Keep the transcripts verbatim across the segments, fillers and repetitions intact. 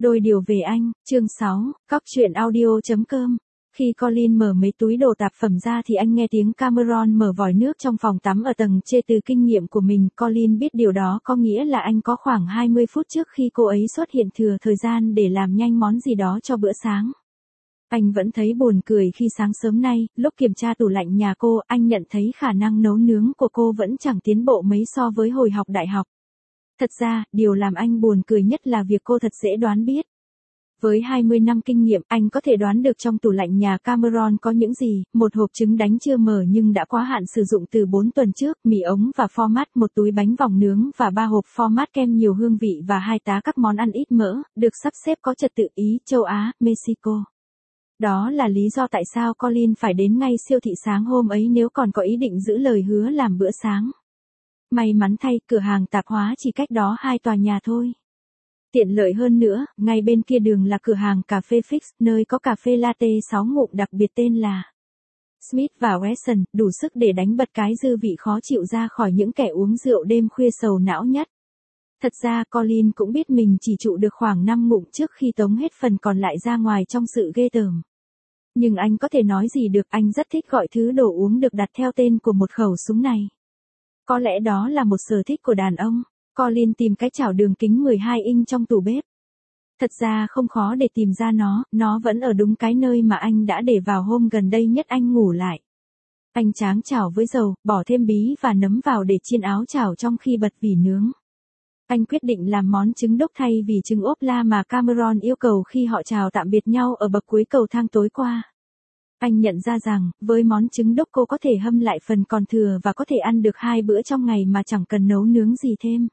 Đôi điều về anh, chương sáu, cóc truyện audio.com. Khi Colin mở mấy túi đồ tạp phẩm ra thì anh nghe tiếng Cameron mở vòi nước trong phòng tắm ở tầng trên. Từ kinh nghiệm của mình, Colin biết điều đó có nghĩa là anh có khoảng hai mươi phút trước khi cô ấy xuất hiện thừa thời gian để làm nhanh món gì đó cho bữa sáng. Anh vẫn thấy buồn cười khi sáng sớm nay, lúc kiểm tra tủ lạnh nhà cô, anh nhận thấy khả năng nấu nướng của cô vẫn chẳng tiến bộ mấy so với hồi học đại học. Thật ra, điều làm anh buồn cười nhất là việc cô thật dễ đoán biết. Với hai mươi năm kinh nghiệm, anh có thể đoán được trong tủ lạnh nhà Cameron có những gì: một hộp trứng đánh chưa mở nhưng đã quá hạn sử dụng từ bốn tuần trước, mì ống và format, một túi bánh vòng nướng và ba hộp format kem nhiều hương vị và hai tá các món ăn ít mỡ, được sắp xếp có trật tự Ý, châu Á, Mexico. Đó là lý do tại sao Colin phải đến ngay siêu thị sáng hôm ấy nếu còn có ý định giữ lời hứa làm bữa sáng. May mắn thay, cửa hàng tạp hóa chỉ cách đó hai tòa nhà thôi. Tiện lợi hơn nữa, ngay bên kia đường là cửa hàng cà phê Fix, nơi có cà phê latte sáu ngụm đặc biệt tên là Smith và Wesson, đủ sức để đánh bật cái dư vị khó chịu ra khỏi những kẻ uống rượu đêm khuya sầu não nhất. Thật ra Colin cũng biết mình chỉ trụ được khoảng năm ngụm trước khi tống hết phần còn lại ra ngoài trong sự ghê tởm. Nhưng anh có thể nói gì được, anh rất thích gọi thứ đồ uống được đặt theo tên của một khẩu súng này. Có lẽ đó là một sở thích của đàn ông. Colin tìm cái chảo đường kính mười hai inch trong tủ bếp. Thật ra không khó để tìm ra nó, nó vẫn ở đúng cái nơi mà anh đã để vào hôm gần đây nhất anh ngủ lại. Anh tráng chảo với dầu, bỏ thêm bí và nấm vào để chiên áo chảo trong khi bật vỉ nướng. Anh quyết định làm món trứng đốc thay vì trứng ốp la mà Cameron yêu cầu khi họ chào tạm biệt nhau ở bậc cuối cầu thang tối qua. Anh nhận ra rằng, với món trứng đốc cô có thể hâm lại phần còn thừa và có thể ăn được hai bữa trong ngày mà chẳng cần nấu nướng gì thêm.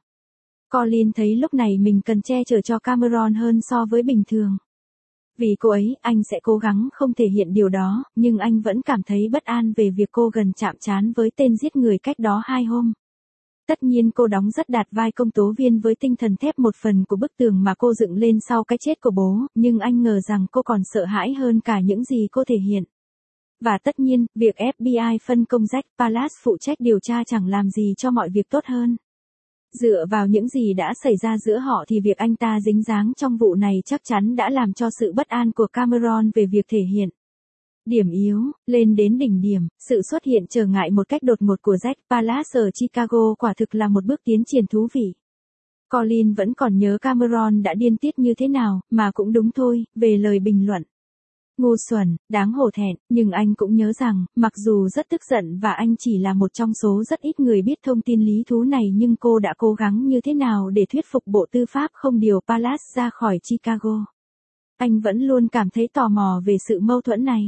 Colin thấy lúc này mình cần che chở cho Cameron hơn so với bình thường. Vì cô ấy, anh sẽ cố gắng không thể hiện điều đó, nhưng anh vẫn cảm thấy bất an về việc cô gần chạm trán với tên giết người cách đó hai hôm. Tất nhiên cô đóng rất đạt vai công tố viên với tinh thần thép một phần của bức tường mà cô dựng lên sau cái chết của bố, nhưng anh ngờ rằng cô còn sợ hãi hơn cả những gì cô thể hiện. Và tất nhiên, việc ép bê i phân công Jack Palance phụ trách điều tra chẳng làm gì cho mọi việc tốt hơn. Dựa vào những gì đã xảy ra giữa họ thì việc anh ta dính dáng trong vụ này chắc chắn đã làm cho sự bất an của Cameron về việc thể hiện. Điểm yếu, lên đến đỉnh điểm, sự xuất hiện trở ngại một cách đột ngột của Jack Palance ở Chicago quả thực là một bước tiến triển thú vị. Colin vẫn còn nhớ Cameron đã điên tiết như thế nào, mà cũng đúng thôi, về lời bình luận. Ngu xuẩn, đáng hổ thẹn, nhưng anh cũng nhớ rằng, mặc dù rất tức giận và anh chỉ là một trong số rất ít người biết thông tin lý thú này nhưng cô đã cố gắng như thế nào để thuyết phục Bộ Tư pháp không điều Palance ra khỏi Chicago. Anh vẫn luôn cảm thấy tò mò về sự mâu thuẫn này.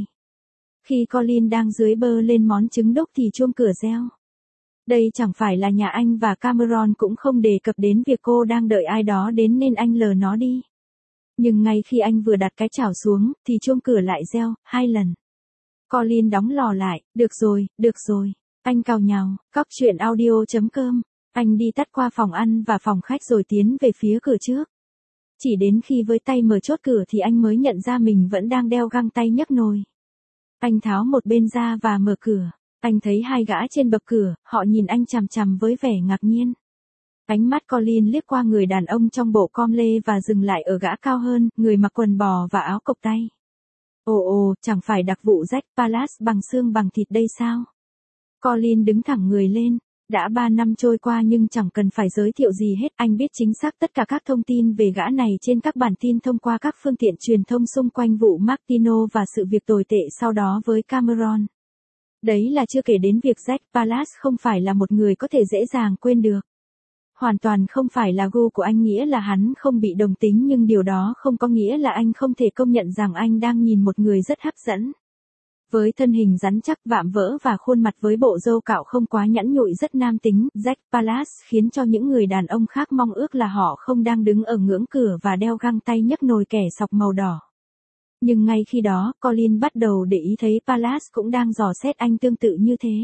Khi Colin đang dưới bơ lên món trứng đốc thì chuông cửa reo. Đây chẳng phải là nhà anh và Cameron cũng không đề cập đến việc cô đang đợi ai đó đến nên anh lờ nó đi. Nhưng ngay khi anh vừa đặt cái chảo xuống, thì chuông cửa lại reo, hai lần. Colin đóng lò lại, được rồi, được rồi. Anh càu nhàu, cóc truyện audio.com. Anh đi tắt qua phòng ăn và phòng khách rồi tiến về phía cửa trước. Chỉ đến khi với tay mở chốt cửa thì anh mới nhận ra mình vẫn đang đeo găng tay nhấc nồi. Anh tháo một bên ra và mở cửa. Anh thấy hai gã trên bậc cửa, họ nhìn anh chằm chằm với vẻ ngạc nhiên. Ánh mắt Colin liếc qua người đàn ông trong bộ com lê và dừng lại ở gã cao hơn, người mặc quần bò và áo cộc tay. Ồ ồ, chẳng phải đặc vụ Jack Palance bằng xương bằng thịt đây sao? Colin đứng thẳng người lên. Đã ba năm trôi qua nhưng chẳng cần phải giới thiệu gì hết, anh biết chính xác tất cả các thông tin về gã này trên các bản tin thông qua các phương tiện truyền thông xung quanh vụ Martino và sự việc tồi tệ sau đó với Cameron. Đấy là chưa kể đến việc Jack Palance không phải là một người có thể dễ dàng quên được. Hoàn toàn không phải là gu của anh nghĩa là hắn không bị đồng tính nhưng điều đó không có nghĩa là anh không thể công nhận rằng anh đang nhìn một người rất hấp dẫn. Với thân hình rắn chắc vạm vỡ và khuôn mặt với bộ râu cạo không quá nhẵn nhụi rất nam tính, Jack Palance khiến cho những người đàn ông khác mong ước là họ không đang đứng ở ngưỡng cửa và đeo găng tay nhấc nồi kẻ sọc màu đỏ. Nhưng ngay khi đó, Colin bắt đầu để ý thấy Palance cũng đang dò xét anh tương tự như thế.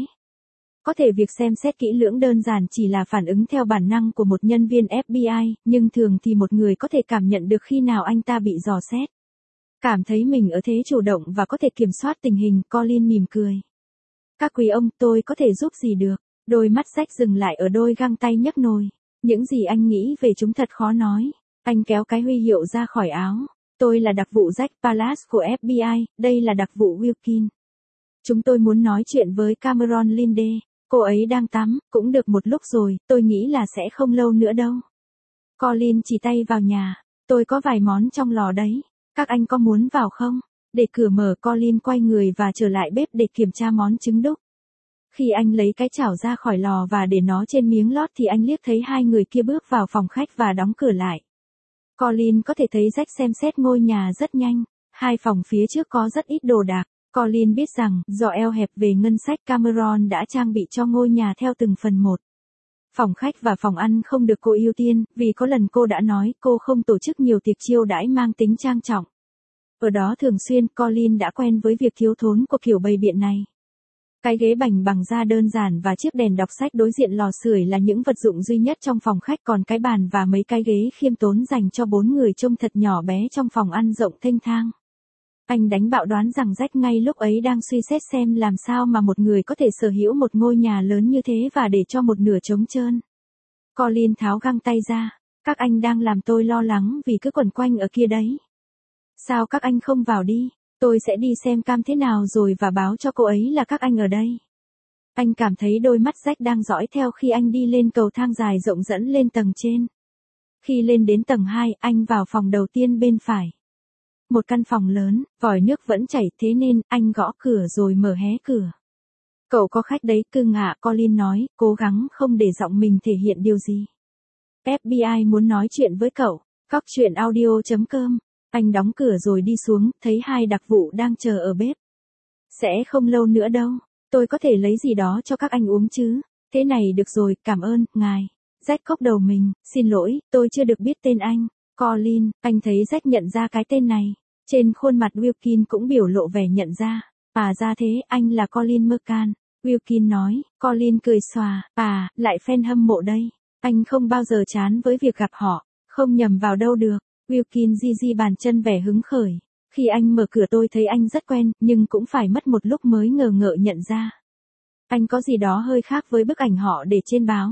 Có thể việc xem xét kỹ lưỡng đơn giản chỉ là phản ứng theo bản năng của một nhân viên ép bê i, nhưng thường thì một người có thể cảm nhận được khi nào anh ta bị dò xét. Cảm thấy mình ở thế chủ động và có thể kiểm soát tình hình, Colin mỉm cười. Các quý ông, tôi có thể giúp gì được? Đôi mắt Jack dừng lại ở đôi găng tay nhấc nồi. Những gì anh nghĩ về chúng thật khó nói. Anh kéo cái huy hiệu ra khỏi áo. Tôi là đặc vụ Jack Palance của ép bê i, đây là đặc vụ Wilkin. Chúng tôi muốn nói chuyện với Cameron Linde. Cô ấy đang tắm, cũng được một lúc rồi, tôi nghĩ là sẽ không lâu nữa đâu. Colin chỉ tay vào nhà. Tôi có vài món trong lò đấy. Các anh có muốn vào không? Để cửa mở, Colin quay người và trở lại bếp để kiểm tra món trứng đúc. Khi anh lấy cái chảo ra khỏi lò và để nó trên miếng lót thì anh liếc thấy hai người kia bước vào phòng khách và đóng cửa lại. Colin có thể thấy Jack xem xét ngôi nhà rất nhanh. Hai phòng phía trước có rất ít đồ đạc. Colin biết rằng, do eo hẹp về ngân sách, Cameron đã trang bị cho ngôi nhà theo từng phần một. Phòng khách và phòng ăn không được cô ưu tiên, vì có lần cô đã nói cô không tổ chức nhiều tiệc chiêu đãi mang tính trang trọng. Ở đó thường xuyên, Colin đã quen với việc thiếu thốn của kiểu bày biện này. Cái ghế bành bằng da đơn giản và chiếc đèn đọc sách đối diện lò sưởi là những vật dụng duy nhất trong phòng khách, còn cái bàn và mấy cái ghế khiêm tốn dành cho bốn người trông thật nhỏ bé trong phòng ăn rộng thênh thang. Anh đánh bạo đoán rằng Jack ngay lúc ấy đang suy xét xem làm sao mà một người có thể sở hữu một ngôi nhà lớn như thế và để cho một nửa trống trơn. Colin tháo găng tay ra. Các anh đang làm tôi lo lắng vì cứ quẩn quanh ở kia đấy. Sao các anh không vào đi? Tôi sẽ đi xem Cam thế nào rồi và báo cho cô ấy là các anh ở đây. Anh cảm thấy đôi mắt Jack đang dõi theo khi anh đi lên cầu thang dài rộng dẫn lên tầng trên. Khi lên đến tầng hai, anh vào phòng đầu tiên bên phải. Một căn phòng lớn, vòi nước vẫn chảy, thế nên anh gõ cửa rồi mở hé cửa. Cậu có khách đấy cưng ạ, Colin nói, cố gắng không để giọng mình thể hiện điều gì. ép bê i muốn nói chuyện với cậu. Cóc truyện audio chấm com. Anh đóng cửa rồi đi xuống, thấy hai đặc vụ đang chờ ở bếp. Sẽ không lâu nữa đâu, tôi có thể lấy gì đó cho các anh uống chứ. Thế này được rồi, cảm ơn, ngài. Jack cốc đầu mình, xin lỗi, tôi chưa được biết tên anh. Colin, anh thấy Jack nhận ra cái tên này. Trên khuôn mặt Wilkin cũng biểu lộ vẻ nhận ra. À ra thế, anh là Colin McCann. Wilkin nói. Colin cười xòa. À, lại fan hâm mộ đây. Anh không bao giờ chán với việc gặp họ. Không nhầm vào đâu được. Wilkin di di bàn chân vẻ hứng khởi. Khi anh mở cửa tôi thấy anh rất quen, nhưng cũng phải mất một lúc mới ngờ ngợ nhận ra. Anh có gì đó hơi khác với bức ảnh họ để trên báo.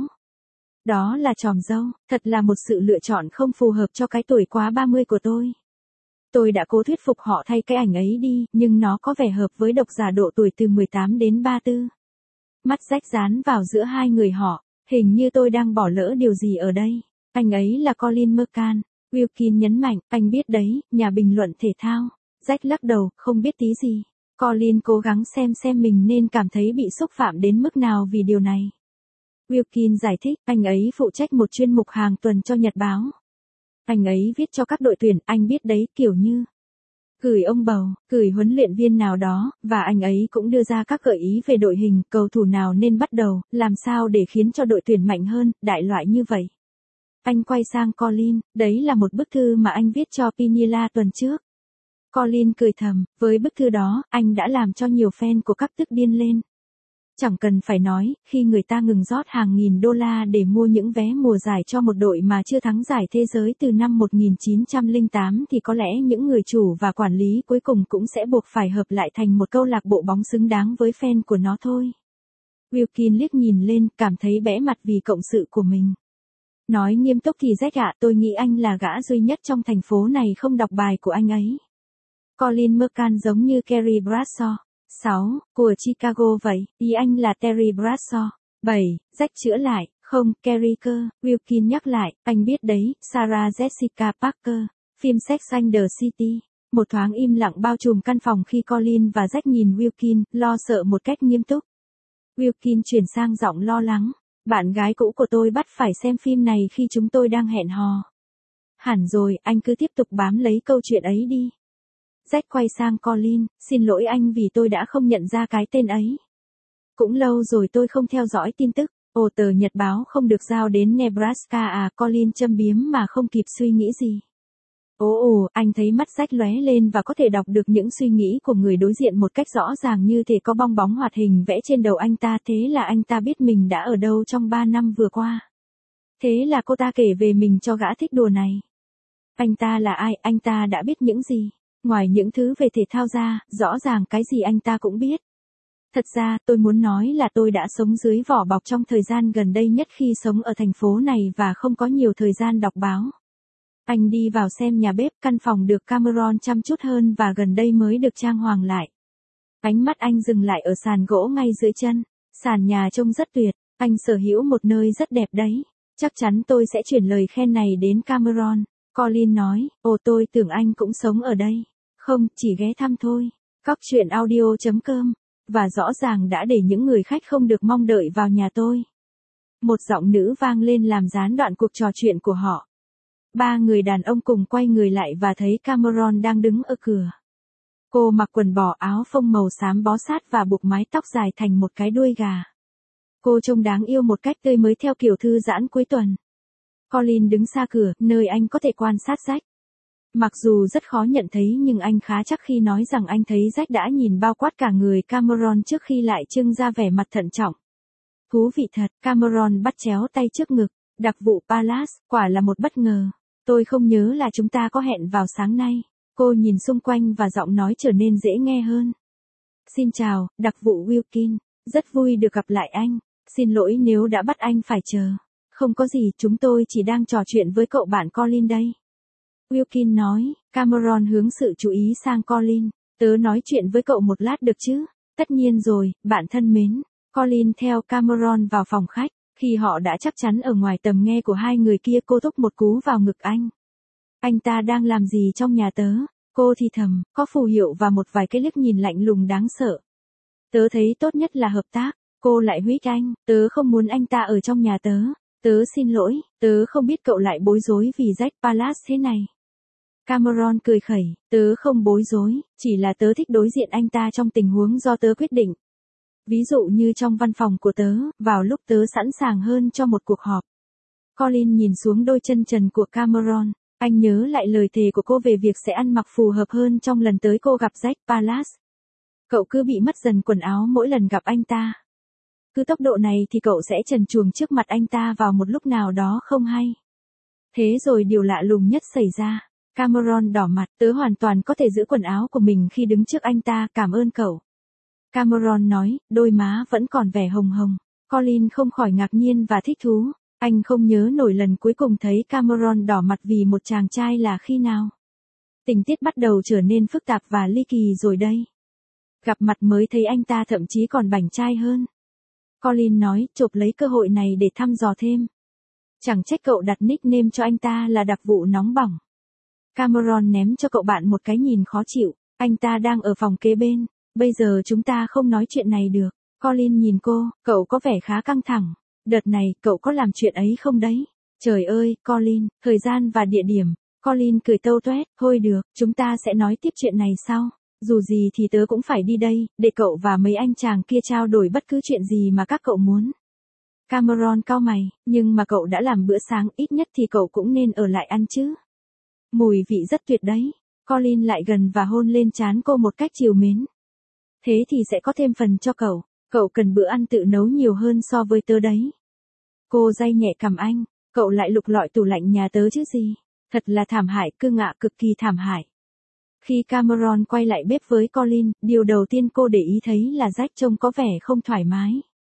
Đó là chòm râu, thật là một sự lựa chọn không phù hợp cho cái tuổi quá ba mươi của tôi. Tôi đã cố thuyết phục họ thay cái ảnh ấy đi, nhưng nó có vẻ hợp với độc giả độ tuổi từ mười tám đến ba mươi tư. Mắt Jack dán vào giữa hai người họ, hình như tôi đang bỏ lỡ điều gì ở đây. Anh ấy là Colin McCann. Wilkin nhấn mạnh, anh biết đấy, nhà bình luận thể thao. Jack lắc đầu, không biết tí gì. Colin cố gắng xem xem mình nên cảm thấy bị xúc phạm đến mức nào vì điều này. Wilkin giải thích, anh ấy phụ trách một chuyên mục hàng tuần cho Nhật báo. Anh ấy viết cho các đội tuyển, anh biết đấy, kiểu như gửi ông bầu, gửi huấn luyện viên nào đó, và anh ấy cũng đưa ra các gợi ý về đội hình, cầu thủ nào nên bắt đầu, làm sao để khiến cho đội tuyển mạnh hơn, đại loại như vậy. Anh quay sang Colin, đấy là một bức thư mà anh viết cho Piniella tuần trước. Colin cười thầm, với bức thư đó, anh đã làm cho nhiều fan của các tức điên lên. Chẳng cần phải nói, khi người ta ngừng rót hàng nghìn đô la để mua những vé mùa giải cho một đội mà chưa thắng giải thế giới từ năm một nghìn chín trăm lẻ tám thì có lẽ những người chủ và quản lý cuối cùng cũng sẽ buộc phải hợp lại thành một câu lạc bộ bóng xứng đáng với fan của nó thôi. Wilkin liếc nhìn lên, cảm thấy bẽ mặt vì cộng sự của mình. Nói nghiêm túc thì Jack ạ, tôi nghĩ anh là gã duy nhất trong thành phố này không đọc bài của anh ấy. Colin McCann giống như Carrie Bradshaw. sáu. Của Chicago vậy, ý anh là Terry Bradshaw. bảy. Jack chữa lại, không, Carrie cơ, Wilkin nhắc lại, anh biết đấy, Sarah Jessica Parker, phim Sex and the City. Một thoáng im lặng bao trùm căn phòng khi Colin và Jack nhìn Wilkin, lo sợ một cách nghiêm túc. Wilkin chuyển sang giọng lo lắng. Bạn gái cũ của tôi bắt phải xem phim này khi chúng tôi đang hẹn hò. Hẳn rồi, anh cứ tiếp tục bám lấy câu chuyện ấy đi. Jack quay sang Colin, xin lỗi anh vì tôi đã không nhận ra cái tên ấy. Cũng lâu rồi tôi không theo dõi tin tức. Ồ, tờ Nhật báo không được giao đến Nebraska à, Colin châm biếm mà không kịp suy nghĩ gì. Ồ ồ, anh thấy mắt Jack lóe lên và có thể đọc được những suy nghĩ của người đối diện một cách rõ ràng như thể có bong bóng hoạt hình vẽ trên đầu anh ta, thế là anh ta biết mình đã ở đâu trong ba năm vừa qua. Thế là cô ta kể về mình cho gã thích đùa này. Anh ta là ai, anh ta đã biết những gì? Ngoài những thứ về thể thao ra, rõ ràng cái gì anh ta cũng biết. Thật ra, tôi muốn nói là tôi đã sống dưới vỏ bọc trong thời gian gần đây nhất khi sống ở thành phố này và không có nhiều thời gian đọc báo. Anh đi vào xem nhà bếp, căn phòng được Cameron chăm chút hơn và gần đây mới được trang hoàng lại. Ánh mắt anh dừng lại ở sàn gỗ ngay dưới chân. Sàn nhà trông rất tuyệt, anh sở hữu một nơi rất đẹp đấy. Chắc chắn tôi sẽ chuyển lời khen này đến Cameron. Colin nói, ồ tôi tưởng anh cũng sống ở đây. Không, chỉ ghé thăm thôi. Cóc truyện audio chấm com. Và rõ ràng đã để những người khách không được mong đợi vào nhà tôi. Một giọng nữ vang lên làm gián đoạn cuộc trò chuyện của họ. Ba người đàn ông cùng quay người lại và thấy Cameron đang đứng ở cửa. Cô mặc quần bò áo phông màu xám bó sát và buộc mái tóc dài thành một cái đuôi gà. Cô trông đáng yêu một cách tươi mới theo kiểu thư giãn cuối tuần. Colin đứng xa cửa, nơi anh có thể quan sát Jack. Mặc dù rất khó nhận thấy nhưng anh khá chắc khi nói rằng anh thấy Jack đã nhìn bao quát cả người Cameron trước khi lại trưng ra vẻ mặt thận trọng. Thú vị thật, Cameron bắt chéo tay trước ngực, đặc vụ Palace, quả là một bất ngờ. Tôi không nhớ là chúng ta có hẹn vào sáng nay. Cô nhìn xung quanh và giọng nói trở nên dễ nghe hơn. Xin chào, đặc vụ Wilkin, rất vui được gặp lại anh. Xin lỗi nếu đã bắt anh phải chờ. Không có gì, chúng tôi chỉ đang trò chuyện với cậu bạn Colin đây. Wilkin nói, Cameron hướng sự chú ý sang Colin. Tớ nói chuyện với cậu một lát được chứ? Tất nhiên rồi, bạn thân mến. Colin theo Cameron vào phòng khách. Khi họ đã chắc chắn ở ngoài tầm nghe của hai người kia, cô thúc một cú vào ngực anh. Anh ta đang làm gì trong nhà tớ? Cô thì thầm, có phù hiệu và một vài cái liếc nhìn lạnh lùng đáng sợ. Tớ thấy tốt nhất là hợp tác. Cô lại huýt anh, tớ không muốn anh ta ở trong nhà tớ. Tớ xin lỗi, tớ không biết cậu lại bối rối vì Jack Palace thế này. Cameron cười khẩy, tớ không bối rối, chỉ là tớ thích đối diện anh ta trong tình huống do tớ quyết định. Ví dụ như trong văn phòng của tớ, vào lúc tớ sẵn sàng hơn cho một cuộc họp. Colin nhìn xuống đôi chân trần của Cameron, anh nhớ lại lời thề của cô về việc sẽ ăn mặc phù hợp hơn trong lần tới cô gặp Jack Palace. Cậu cứ bị mất dần quần áo mỗi lần gặp anh ta. Cứ tốc độ này thì cậu sẽ trần truồng trước mặt anh ta vào một lúc nào đó không hay. Thế rồi điều lạ lùng nhất xảy ra. Cameron đỏ mặt, tớ hoàn toàn có thể giữ quần áo của mình khi đứng trước anh ta, cảm ơn cậu. Cameron nói, đôi má vẫn còn vẻ hồng hồng. Colin không khỏi ngạc nhiên và thích thú. Anh không nhớ nổi lần cuối cùng thấy Cameron đỏ mặt vì một chàng trai là khi nào. Tình tiết bắt đầu trở nên phức tạp và ly kỳ rồi đây. Gặp mặt mới thấy anh ta thậm chí còn bảnh trai hơn. Colin nói, chộp lấy cơ hội này để thăm dò thêm. Chẳng trách cậu đặt nickname cho anh ta là đặc vụ nóng bỏng. Cameron ném cho cậu bạn một cái nhìn khó chịu. Anh ta đang ở phòng kế bên. Bây giờ chúng ta không nói chuyện này được. Colin nhìn cô, cậu có vẻ khá căng thẳng. Đợt này, cậu có làm chuyện ấy không đấy? Trời ơi, Colin, thời gian và địa điểm. Colin cười tâu toét, thôi được, chúng ta sẽ nói tiếp chuyện này sau. Dù gì thì tớ cũng phải đi đây, để cậu và mấy anh chàng kia trao đổi bất cứ chuyện gì mà các cậu muốn. Cameron cau mày, nhưng mà cậu đã làm bữa sáng, ít nhất thì cậu cũng nên ở lại ăn chứ. Mùi vị rất tuyệt đấy. Colin lại gần và hôn lên trán cô một cách trìu mến. Thế thì sẽ có thêm phần cho cậu, cậu cần bữa ăn tự nấu nhiều hơn so với tớ đấy. Cô day nhẹ cằm anh, cậu lại lục lọi tủ lạnh nhà tớ chứ gì. Thật là thảm hại, cưng ạ, cực kỳ thảm hại. Khi Cameron quay lại bếp với Colin, điều đầu tiên cô để ý thấy là Jack trông có vẻ không thoải mái.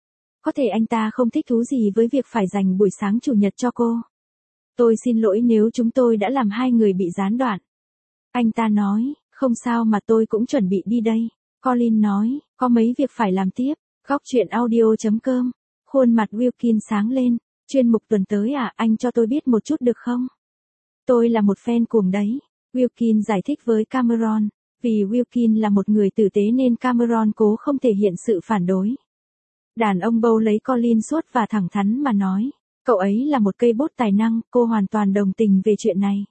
Có thể anh ta không thích thú gì với việc phải dành buổi sáng chủ nhật cho cô. Tôi xin lỗi nếu chúng tôi đã làm hai người bị gián đoạn. Anh ta nói, không sao mà tôi cũng chuẩn bị đi đây. Colin nói, có mấy việc phải làm tiếp. Góc truyện audio chấm com. Khuôn mặt Wilkin sáng lên. Chuyên mục tuần tới à, anh cho tôi biết một chút được không? Tôi là một fan cuồng đấy. Wilkin giải thích với Cameron. Vì Wilkin là một người tử tế nên Cameron cố không thể hiện sự phản đối. Đàn ông bầu lấy Colin suốt và thẳng thắn mà nói. Cậu ấy là một cây bút tài năng, cô hoàn toàn đồng tình về chuyện này.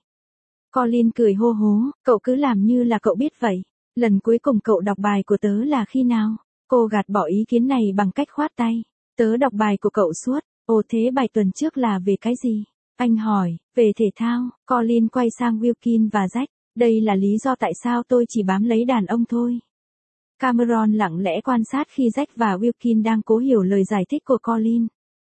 Colin cười hô hố, cậu cứ làm như là cậu biết vậy. Lần cuối cùng cậu đọc bài của tớ là khi nào? Cô gạt bỏ ý kiến này bằng cách khoát tay. Tớ đọc bài của cậu suốt. Ồ thế bài tuần trước là về cái gì? Anh hỏi, về thể thao. Colin quay sang Wilkin và Jack. Đây là lý do tại sao tôi chỉ bám lấy đàn ông thôi. Cameron lặng lẽ quan sát khi Jack và Wilkin đang cố hiểu lời giải thích của Colin.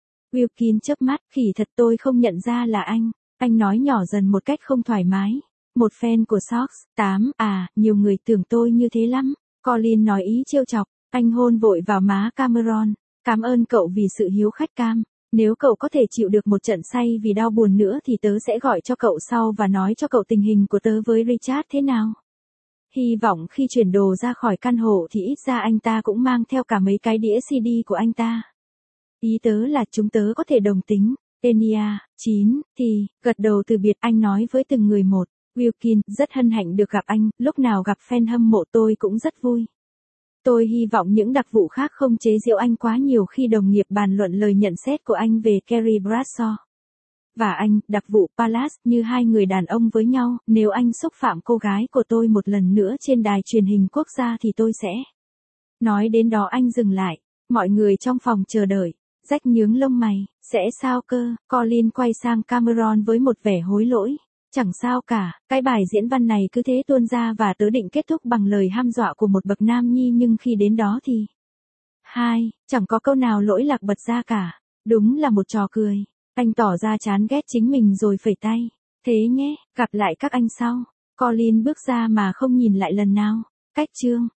Wilkin chớp mắt, khỉ thật tôi không nhận ra là anh. Anh nói nhỏ dần một cách không thoải mái. Một fan của Sox, tám, à, nhiều người tưởng tôi như thế lắm. Colin nói ý trêu chọc, anh hôn vội vào má Cameron. Cảm ơn cậu vì sự hiếu khách Cam. Nếu cậu có thể chịu được một trận say vì đau buồn nữa thì tớ sẽ gọi cho cậu sau và nói cho cậu tình hình của tớ với Richard thế nào. Hy vọng khi chuyển đồ ra khỏi căn hộ thì ít ra anh ta cũng mang theo cả mấy cái đĩa xê đê của anh ta. Ý tớ là chúng tớ có thể đồng tính. Enya, chín, thì, gật đầu từ biệt anh nói với từng người một. Wilkin, rất hân hạnh được gặp anh, lúc nào gặp fan hâm mộ tôi cũng rất vui. Tôi hy vọng những đặc vụ khác không chế giễu anh quá nhiều khi đồng nghiệp bàn luận lời nhận xét của anh về Carrie Bradshaw. Và anh, đặc vụ Palace, như hai người đàn ông với nhau, nếu anh xúc phạm cô gái của tôi một lần nữa trên đài truyền hình quốc gia thì tôi sẽ. Nói đến đó anh dừng lại. Mọi người trong phòng chờ đợi. Jack nhướng lông mày. Sẽ sao cơ? Colin quay sang Cameron với một vẻ hối lỗi. Chẳng sao cả, cái bài diễn văn này cứ thế tuôn ra và tớ định kết thúc bằng lời hăm dọa của một bậc nam nhi nhưng khi đến đó thì. Hai, chẳng có câu nào lỗi lạc bật ra cả. Đúng là một trò cười. Anh tỏ ra chán ghét chính mình rồi phẩy tay. Thế nhé, gặp lại các anh sau. Colin bước ra mà không nhìn lại lần nào. Cách chương.